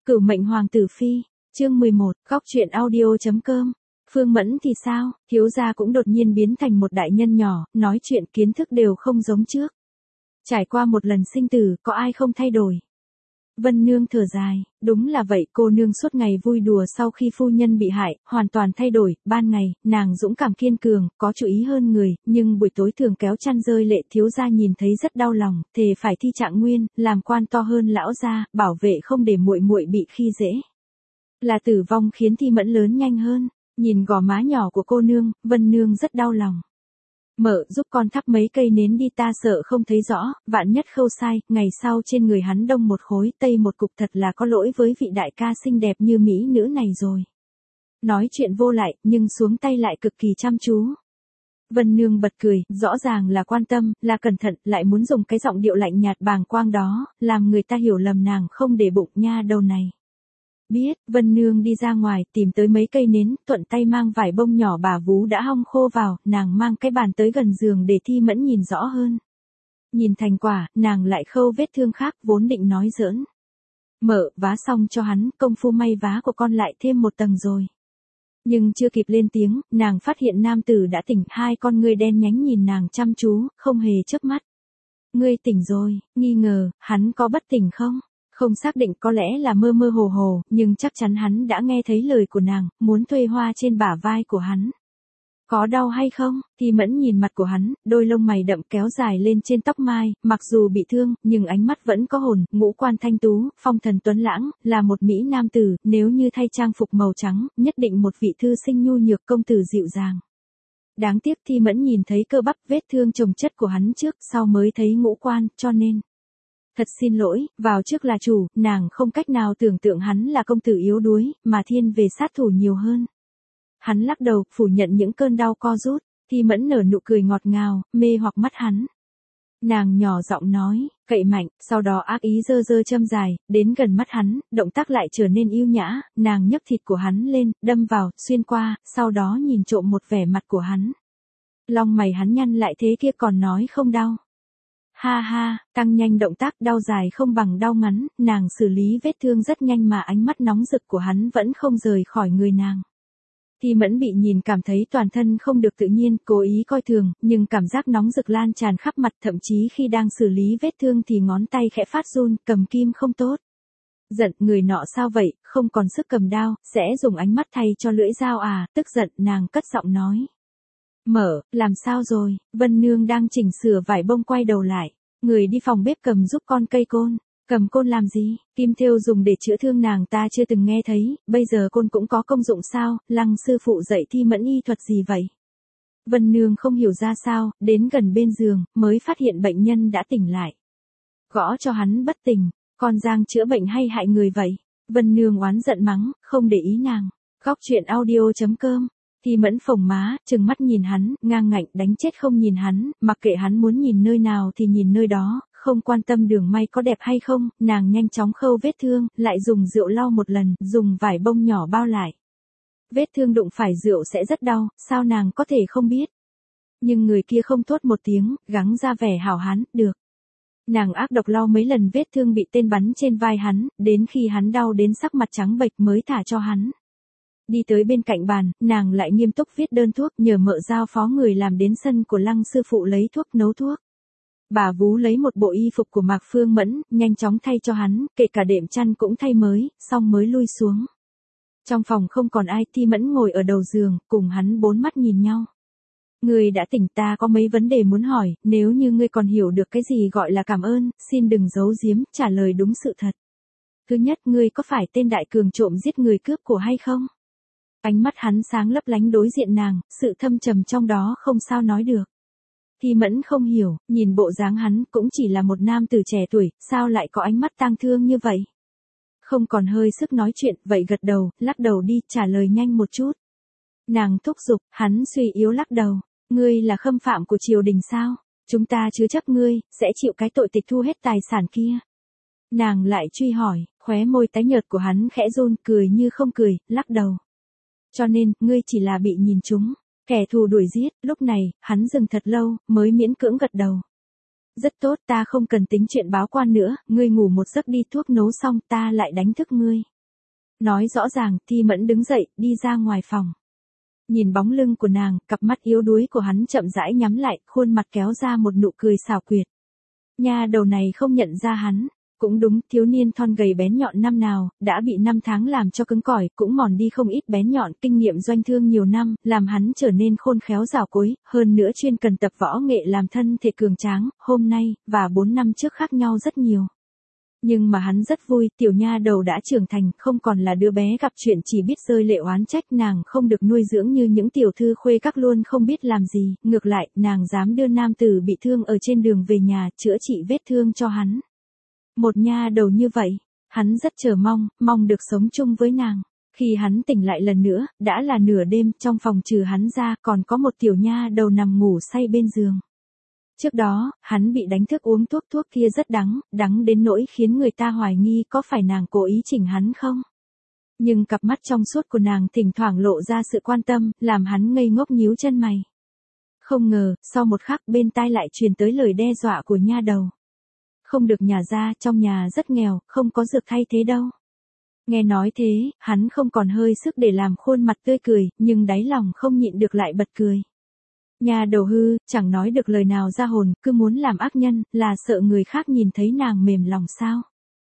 Cửu mệnh hoàng tử phi, chương 11, góc truyện audio.com. Phương Mẫn thì sao, thiếu gia cũng đột nhiên biến thành một đại nhân nhỏ, nói chuyện kiến thức đều không giống trước. Trải qua một lần sinh tử, có ai không thay đổi. Vân Nương thở dài, đúng là vậy, cô nương suốt ngày vui đùa sau khi phu nhân bị hại, hoàn toàn thay đổi, ban ngày, nàng dũng cảm kiên cường, có chú ý hơn người, nhưng buổi tối thường kéo chăn rơi lệ, thiếu gia nhìn thấy rất đau lòng, thề phải thi trạng nguyên, làm quan to hơn lão gia, bảo vệ không để muội muội bị khi dễ. Là tử vong khiến Thi Mẫn lớn nhanh hơn, nhìn gò má nhỏ của cô nương, Vân Nương rất đau lòng. Mợ giúp con thắp mấy cây nến đi, ta sợ không thấy rõ, vạn nhất khâu sai, ngày sau trên người hắn đông một khối tây một cục, thật là có lỗi với vị đại ca xinh đẹp như mỹ nữ này rồi. Nói chuyện vô lại, nhưng xuống tay lại cực kỳ chăm chú. Vân Nương bật cười, rõ ràng là quan tâm, là cẩn thận, lại muốn dùng cái giọng điệu lạnh nhạt bàng quang đó, làm người ta hiểu lầm nàng không để bụng nha đầu này. Biết, Vân Nương đi ra ngoài, tìm tới mấy cây nến, thuận tay mang vải bông nhỏ bà vú đã hong khô vào, nàng mang cái bàn tới gần giường để Thi Mẫn nhìn rõ hơn. Nhìn thành quả, nàng lại khâu vết thương khác, vốn định nói giỡn. Mợ, vá xong cho hắn, công phu may vá của con lại thêm một tầng rồi. Nhưng chưa kịp lên tiếng, nàng phát hiện nam tử đã tỉnh, hai con ngươi đen nhánh nhìn nàng chăm chú, không hề chớp mắt. Ngươi tỉnh rồi, nghi ngờ, hắn có bất tỉnh không? Không xác định, có lẽ là mơ mơ hồ hồ, nhưng chắc chắn hắn đã nghe thấy lời của nàng, muốn thuê hoa trên bả vai của hắn. Có đau hay không? Thi Mẫn nhìn mặt của hắn, đôi lông mày đậm kéo dài lên trên tóc mai, mặc dù bị thương, nhưng ánh mắt vẫn có hồn, ngũ quan thanh tú, phong thần tuấn lãng, là một mỹ nam tử, nếu như thay trang phục màu trắng, nhất định một vị thư sinh nhu nhược công tử dịu dàng. Đáng tiếc Thi Mẫn nhìn thấy cơ bắp vết thương chồng chất của hắn trước, sau mới thấy ngũ quan, cho nên. Thật xin lỗi, vào trước là chủ, nàng không cách nào tưởng tượng hắn là công tử yếu đuối, mà thiên về sát thủ nhiều hơn. Hắn lắc đầu, phủ nhận những cơn đau co rút, Thi Mẫn nở nụ cười ngọt ngào, mê hoặc mắt hắn. Nàng nhỏ giọng nói, cậy mạnh, sau đó ác ý giơ giơ châm dài, đến gần mắt hắn, động tác lại trở nên yêu nhã, nàng nhấc thịt của hắn lên, đâm vào, xuyên qua, sau đó nhìn trộm một vẻ mặt của hắn. Lông mày hắn nhăn lại, thế kia còn nói không đau. Ha ha, tăng nhanh động tác, đau dài không bằng đau ngắn, nàng xử lý vết thương rất nhanh mà ánh mắt nóng rực của hắn vẫn không rời khỏi người nàng. Thi Mẫn bị nhìn cảm thấy toàn thân không được tự nhiên, cố ý coi thường, nhưng cảm giác nóng rực lan tràn khắp mặt, thậm chí khi đang xử lý vết thương thì ngón tay khẽ phát run, cầm kim không tốt. Giận, người nọ sao vậy, không còn sức cầm đao, sẽ dùng ánh mắt thay cho lưỡi dao à, tức giận, nàng cất giọng nói. Mở, làm sao rồi? Vân Nương đang chỉnh sửa vải bông quay đầu lại. Người đi phòng bếp cầm giúp con cây côn. Cầm côn làm gì? Kim thêu dùng để chữa thương nàng ta chưa từng nghe thấy, bây giờ côn cũng có công dụng sao? Lăng sư phụ dạy Thi Mẫn y thuật gì vậy? Vân Nương không hiểu ra sao, đến gần bên giường, mới phát hiện bệnh nhân đã tỉnh lại. Gõ cho hắn bất tỉnh, con Giang chữa bệnh hay hại người vậy? Vân Nương oán giận mắng, không để ý nàng. Góc truyện audio.com. Thi Mẫn phồng má, trừng mắt nhìn hắn, ngang ngạnh, đánh chết không nhìn hắn, mặc kệ hắn muốn nhìn nơi nào thì nhìn nơi đó, không quan tâm đường may có đẹp hay không, nàng nhanh chóng khâu vết thương, lại dùng rượu lau một lần, dùng vải bông nhỏ bao lại. Vết thương đụng phải rượu sẽ rất đau, sao nàng có thể không biết. Nhưng người kia không thốt một tiếng, gắng ra vẻ hảo hán, được. Nàng ác độc lau mấy lần vết thương bị tên bắn trên vai hắn, đến khi hắn đau đến sắc mặt trắng bệch mới thả cho hắn. Đi tới bên cạnh bàn, nàng lại nghiêm túc viết đơn thuốc, nhờ mợ giao phó người làm đến sân của Lăng sư phụ lấy thuốc nấu thuốc. Bà vú lấy một bộ y phục của Mạc Phương Mẫn, nhanh chóng thay cho hắn, kể cả đệm chăn cũng thay mới, xong mới lui xuống. Trong phòng không còn ai, Thi Mẫn ngồi ở đầu giường, cùng hắn bốn mắt nhìn nhau. Ngươi đã tỉnh, ta có mấy vấn đề muốn hỏi, nếu như ngươi còn hiểu được cái gì gọi là cảm ơn, xin đừng giấu giếm, trả lời đúng sự thật. Thứ nhất, ngươi có phải tên đại cường trộm giết người cướp của hay không? Ánh mắt hắn sáng lấp lánh đối diện nàng, sự thâm trầm trong đó không sao nói được. Thi Mẫn không hiểu, nhìn bộ dáng hắn cũng chỉ là một nam tử trẻ tuổi, sao lại có ánh mắt tang thương như vậy? Không còn hơi sức nói chuyện, vậy gật đầu, lắc đầu đi, trả lời nhanh một chút. Nàng thúc giục, hắn suy yếu lắc đầu, ngươi là khâm phạm của triều đình sao? Chúng ta chứa chấp ngươi, sẽ chịu cái tội tịch thu hết tài sản kia. Nàng lại truy hỏi, khóe môi tái nhợt của hắn khẽ run, cười như không cười, lắc đầu. Cho nên, ngươi chỉ là bị nhìn trúng, kẻ thù đuổi giết, lúc này, hắn dừng thật lâu, mới miễn cưỡng gật đầu. Rất tốt, ta không cần tính chuyện báo quan nữa, ngươi ngủ một giấc đi, thuốc nấu xong, ta lại đánh thức ngươi. Nói rõ ràng, Thi Mẫn đứng dậy, đi ra ngoài phòng. Nhìn bóng lưng của nàng, cặp mắt yếu đuối của hắn chậm rãi nhắm lại, khuôn mặt kéo ra một nụ cười xảo quyệt. Nha đầu này không nhận ra hắn. Cũng đúng, thiếu niên thon gầy bén nhọn năm nào, đã bị 5 tháng làm cho cứng cỏi, cũng mòn đi không ít bén nhọn, kinh nghiệm doanh thương nhiều năm, làm hắn trở nên khôn khéo rào cối, hơn nữa chuyên cần tập võ nghệ làm thân thể cường tráng, hôm nay, và 4 năm trước khác nhau rất nhiều. Nhưng mà hắn rất vui, tiểu nha đầu đã trưởng thành, không còn là đứa bé gặp chuyện chỉ biết rơi lệ oán trách, nàng không được nuôi dưỡng như những tiểu thư khuê các luôn không biết làm gì, ngược lại, nàng dám đưa nam tử bị thương ở trên đường về nhà, chữa trị vết thương cho hắn. Một nha đầu như vậy, hắn rất chờ mong được sống chung với nàng. Khi hắn tỉnh lại lần nữa, đã là nửa đêm, trong phòng trừ hắn ra, còn có một tiểu nha đầu nằm ngủ say bên giường. Trước đó, hắn bị đánh thức uống thuốc kia rất đắng đến nỗi khiến người ta hoài nghi có phải nàng cố ý chỉnh hắn không. Nhưng cặp mắt trong suốt của nàng thỉnh thoảng lộ ra sự quan tâm, làm hắn ngây ngốc nhíu chân mày. Không ngờ, sau một khắc bên tai lại truyền tới lời đe dọa của nha đầu. Không được nhả ra, trong nhà rất nghèo, không có dược thay thế đâu. Nghe nói thế, hắn không còn hơi sức để làm khuôn mặt tươi cười, nhưng đáy lòng không nhịn được lại bật cười. Nhà đầu hư, chẳng nói được lời nào ra hồn, cứ muốn làm ác nhân, là sợ người khác nhìn thấy nàng mềm lòng sao?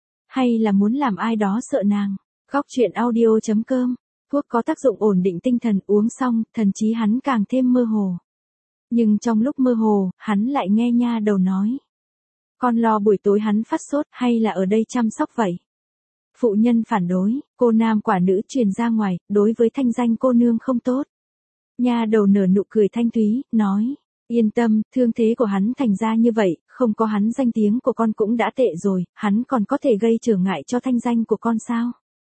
Hay là muốn làm ai đó sợ nàng? Góc truyện audio.com. Thuốc có tác dụng ổn định tinh thần, uống xong, thần trí hắn càng thêm mơ hồ. Nhưng trong lúc mơ hồ, hắn lại nghe nha đầu nói. Con lo buổi tối hắn phát sốt, hay là ở đây chăm sóc vậy? Phụ nhân phản đối, cô nam quả nữ truyền ra ngoài, đối với thanh danh cô nương không tốt. Nha đầu nở nụ cười thanh thúy, nói, yên tâm, thương thế của hắn thành ra như vậy, không có hắn danh tiếng của con cũng đã tệ rồi, hắn còn có thể gây trở ngại cho thanh danh của con sao?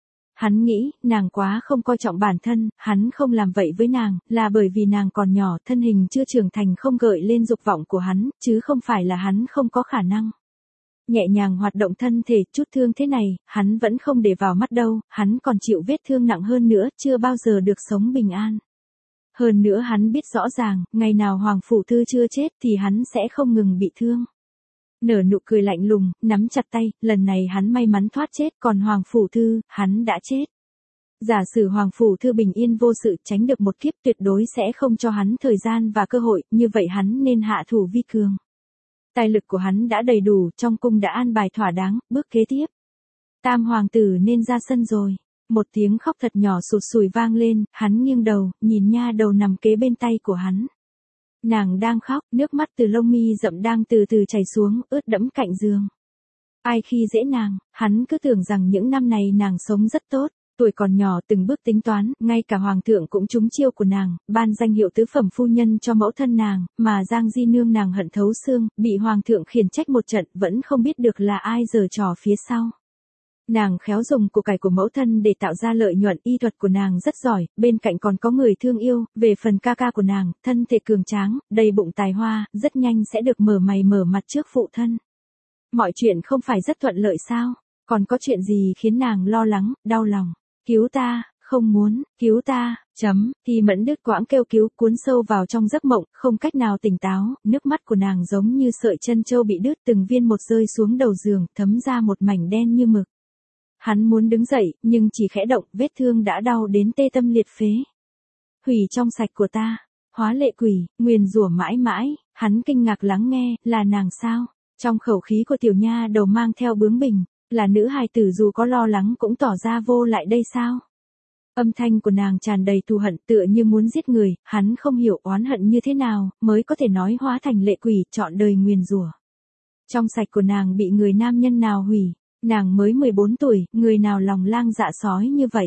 Hắn nghĩ, nàng quá không coi trọng bản thân, hắn không làm vậy với nàng, là bởi vì nàng còn nhỏ, thân hình chưa trưởng thành không gợi lên dục vọng của hắn, chứ không phải là hắn không có khả năng. Nhẹ nhàng hoạt động thân thể, chút thương thế này, hắn vẫn không để vào mắt đâu, hắn còn chịu vết thương nặng hơn nữa, chưa bao giờ được sống bình an. Hơn nữa hắn biết rõ ràng, ngày nào Hoàng Phủ Thư chưa chết thì hắn sẽ không ngừng bị thương. Nở nụ cười lạnh lùng, nắm chặt tay, lần này hắn may mắn thoát chết, còn Hoàng Phủ Thư, hắn đã chết. Giả sử Hoàng Phủ Thư bình yên vô sự tránh được một kiếp tuyệt đối sẽ không cho hắn thời gian và cơ hội, như vậy hắn nên hạ thủ vi cường. Tài lực của hắn đã đầy đủ, trong cung đã an bài thỏa đáng, bước kế tiếp. Tam hoàng tử nên ra sân rồi. Một tiếng khóc thật nhỏ sụt sùi vang lên, hắn nghiêng đầu, nhìn nha đầu nằm kế bên tay của hắn. Nàng đang khóc, nước mắt từ lông mi rậm đang từ từ chảy xuống, ướt đẫm cạnh giường. Ai khi dễ nàng, hắn cứ tưởng rằng những năm này nàng sống rất tốt, tuổi còn nhỏ từng bước tính toán, ngay cả hoàng thượng cũng trúng chiêu của nàng, ban danh hiệu tứ phẩm phu nhân cho mẫu thân nàng, mà Giang Di nương nàng hận thấu xương, bị hoàng thượng khiển trách một trận, vẫn không biết được là ai giở trò phía sau. Nàng khéo dùng của cải của mẫu thân để tạo ra lợi nhuận, y thuật của nàng rất giỏi, bên cạnh còn có người thương yêu, về phần ca ca của nàng, thân thể cường tráng, đầy bụng tài hoa, rất nhanh sẽ được mở mày mở mặt trước phụ thân. Mọi chuyện không phải rất thuận lợi sao? Còn có chuyện gì khiến nàng lo lắng, đau lòng? Cứu ta, không muốn, cứu ta, Thì Mẫn đứt quãng kêu cứu, cuốn sâu vào trong giấc mộng, không cách nào tỉnh táo, nước mắt của nàng giống như sợi chân châu bị đứt, từng viên một rơi xuống đầu giường, thấm ra một mảnh đen như mực. Hắn muốn đứng dậy, nhưng chỉ khẽ động, vết thương đã đau đến tê tâm liệt phế. Hủy trong sạch của ta, hóa lệ quỷ, nguyền rủa mãi mãi, hắn kinh ngạc lắng nghe, là nàng sao? Trong khẩu khí của tiểu nha đầu mang theo bướng bỉnh, là nữ hài tử dù có lo lắng cũng tỏ ra vô lại đây sao? Âm thanh của nàng tràn đầy thù hận tựa như muốn giết người, hắn không hiểu oán hận như thế nào, mới có thể nói hóa thành lệ quỷ, trọn đời nguyền rủa. Trong sạch của nàng bị người nam nhân nào hủy? Nàng mới 14 tuổi, người nào lòng lang dạ sói như vậy?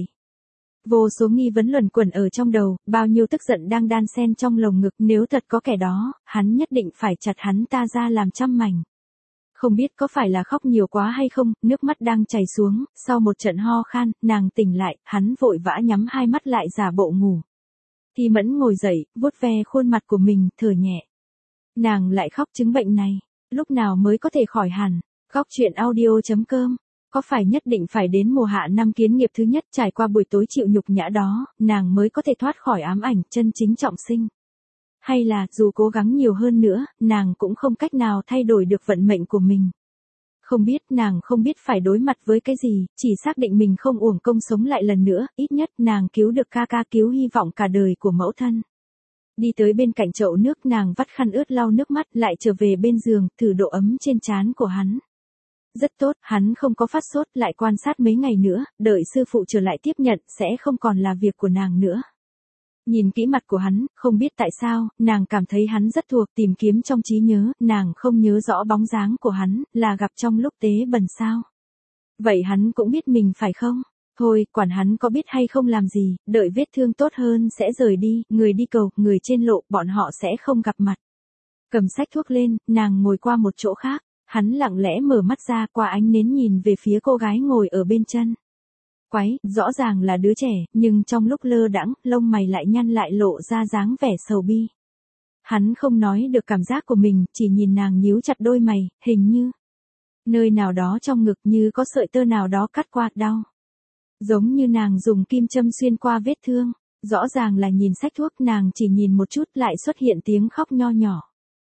Vô số nghi vấn luẩn quẩn ở trong đầu, bao nhiêu tức giận đang đan xen trong lồng ngực, nếu thật có kẻ đó, hắn nhất định phải chặt hắn ta ra làm trăm mảnh. Không biết có phải là khóc nhiều quá hay không, nước mắt đang chảy xuống, sau một trận ho khan, nàng tỉnh lại, hắn vội vã nhắm hai mắt lại giả bộ ngủ. Thi Mẫn ngồi dậy, vuốt ve khuôn mặt của mình, thở nhẹ. Nàng lại khóc chứng bệnh này, lúc nào mới có thể khỏi hẳn? Góc truyện audio.com. Có phải nhất định phải đến mùa hạ năm kiến nghiệp thứ nhất trải qua buổi tối chịu nhục nhã đó, nàng mới có thể thoát khỏi ám ảnh chân chính trọng sinh? Hay là, dù cố gắng nhiều hơn nữa, nàng cũng không cách nào thay đổi được vận mệnh của mình? Không biết, nàng không biết phải đối mặt với cái gì, chỉ xác định mình không uổng công sống lại lần nữa, ít nhất nàng cứu được ca ca, cứu hy vọng cả đời của mẫu thân. Đi tới bên cạnh chậu nước, nàng vắt khăn ướt lau nước mắt, lại trở về bên giường, thử độ ấm trên trán của hắn. Rất tốt, hắn không có phát sốt, lại quan sát mấy ngày nữa, đợi sư phụ trở lại tiếp nhận, sẽ không còn là việc của nàng nữa. Nhìn kỹ mặt của hắn, không biết tại sao, nàng cảm thấy hắn rất thuộc, tìm kiếm trong trí nhớ, nàng không nhớ rõ bóng dáng của hắn, là gặp trong lúc tế bần sao. Vậy hắn cũng biết mình phải không? Thôi, quản hắn có biết hay không làm gì, đợi vết thương tốt hơn sẽ rời đi, người đi cầu, người trên lộ, bọn họ sẽ không gặp mặt. Cầm sách thuốc lên, nàng ngồi qua một chỗ khác, hắn lặng lẽ mở mắt ra qua ánh nến nhìn về phía cô gái ngồi ở bên chân. Quái, rõ ràng là đứa trẻ, nhưng trong lúc lơ đãng, lông mày lại nhăn lại lộ ra dáng vẻ sầu bi. Hắn không nói được cảm giác của mình, chỉ nhìn nàng nhíu chặt đôi mày, hình như nơi nào đó trong ngực như có sợi tơ nào đó cắt qua, đau. Giống như nàng dùng kim châm xuyên qua vết thương, rõ ràng là nhìn sách thuốc, nàng chỉ nhìn một chút lại xuất hiện tiếng khóc nho nhỏ.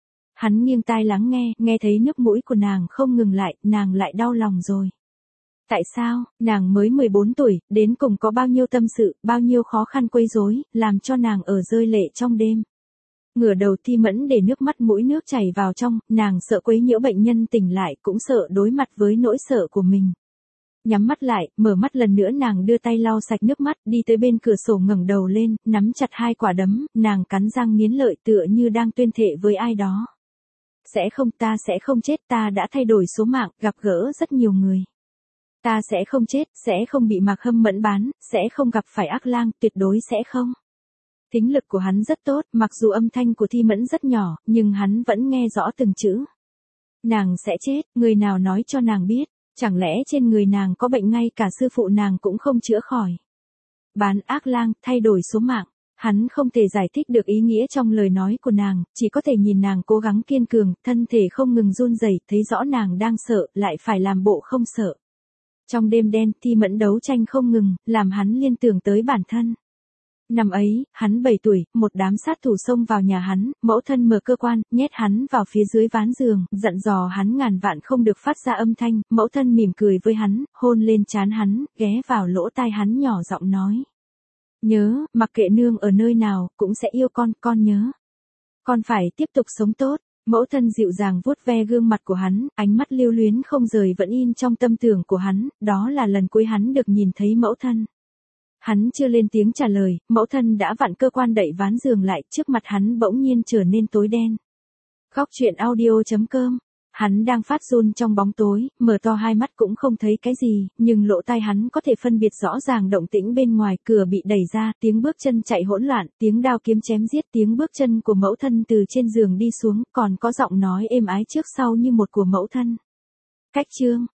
Hắn nghiêng tai lắng nghe, nghe thấy nước mũi của nàng không ngừng lại, nàng lại đau lòng rồi. Tại sao, nàng mới 14 tuổi, đến cùng có bao nhiêu tâm sự, bao nhiêu khó khăn quấy rối, làm cho nàng ở rơi lệ trong đêm. Ngửa đầu Thi Mẫn để nước mắt mũi nước chảy vào trong, nàng sợ quấy nhiễu bệnh nhân tỉnh lại, cũng sợ đối mặt với nỗi sợ của mình. Nhắm mắt lại, mở mắt lần nữa, nàng đưa tay lau sạch nước mắt, đi tới bên cửa sổ ngẩng đầu lên, nắm chặt hai quả đấm, nàng cắn răng nghiến lợi tựa như đang tuyên thệ với ai đó. Sẽ không, ta sẽ không chết, ta đã thay đổi số mạng, gặp gỡ rất nhiều người. Ta sẽ không chết, sẽ không bị Mạc Hâm Mẫn bán, sẽ không gặp phải ác lang, tuyệt đối sẽ không. Thính lực của hắn rất tốt, mặc dù âm thanh của Thi Mẫn rất nhỏ, nhưng hắn vẫn nghe rõ từng chữ. Nàng sẽ chết, người nào nói cho nàng biết, chẳng lẽ trên người nàng có bệnh ngay cả sư phụ nàng cũng không chữa khỏi. Bán ác lang, thay đổi số mạng. Hắn không thể giải thích được ý nghĩa trong lời nói của nàng, chỉ có thể nhìn nàng cố gắng kiên cường, thân thể không ngừng run rẩy, thấy rõ nàng đang sợ, lại phải làm bộ không sợ. Trong đêm đen, Thi Mẫn đấu tranh không ngừng, làm hắn liên tưởng tới bản thân. Năm ấy, hắn 7 tuổi, một đám sát thủ xông vào nhà hắn, mẫu thân mở cơ quan, nhét hắn vào phía dưới ván giường, dặn dò hắn ngàn vạn không được phát ra âm thanh, mẫu thân mỉm cười với hắn, hôn lên trán hắn, ghé vào lỗ tai hắn nhỏ giọng nói. Nhớ, mặc kệ nương ở nơi nào, cũng sẽ yêu con nhớ. Con phải tiếp tục sống tốt. Mẫu thân dịu dàng vuốt ve gương mặt của hắn, ánh mắt lưu luyến không rời vẫn in trong tâm tưởng của hắn, đó là lần cuối hắn được nhìn thấy mẫu thân. Hắn chưa lên tiếng trả lời, mẫu thân đã vặn cơ quan đậy ván giường lại, trước mặt hắn bỗng nhiên trở nên tối đen. Góc truyện audio.com. Hắn đang phát run trong bóng tối, mở to hai mắt cũng không thấy cái gì, nhưng lỗ tai hắn có thể phân biệt rõ ràng động tĩnh bên ngoài, cửa bị đẩy ra, tiếng bước chân chạy hỗn loạn, tiếng đao kiếm chém giết, tiếng bước chân của mẫu thân từ trên giường đi xuống, còn có giọng nói êm ái trước sau như một của mẫu thân. Cách chương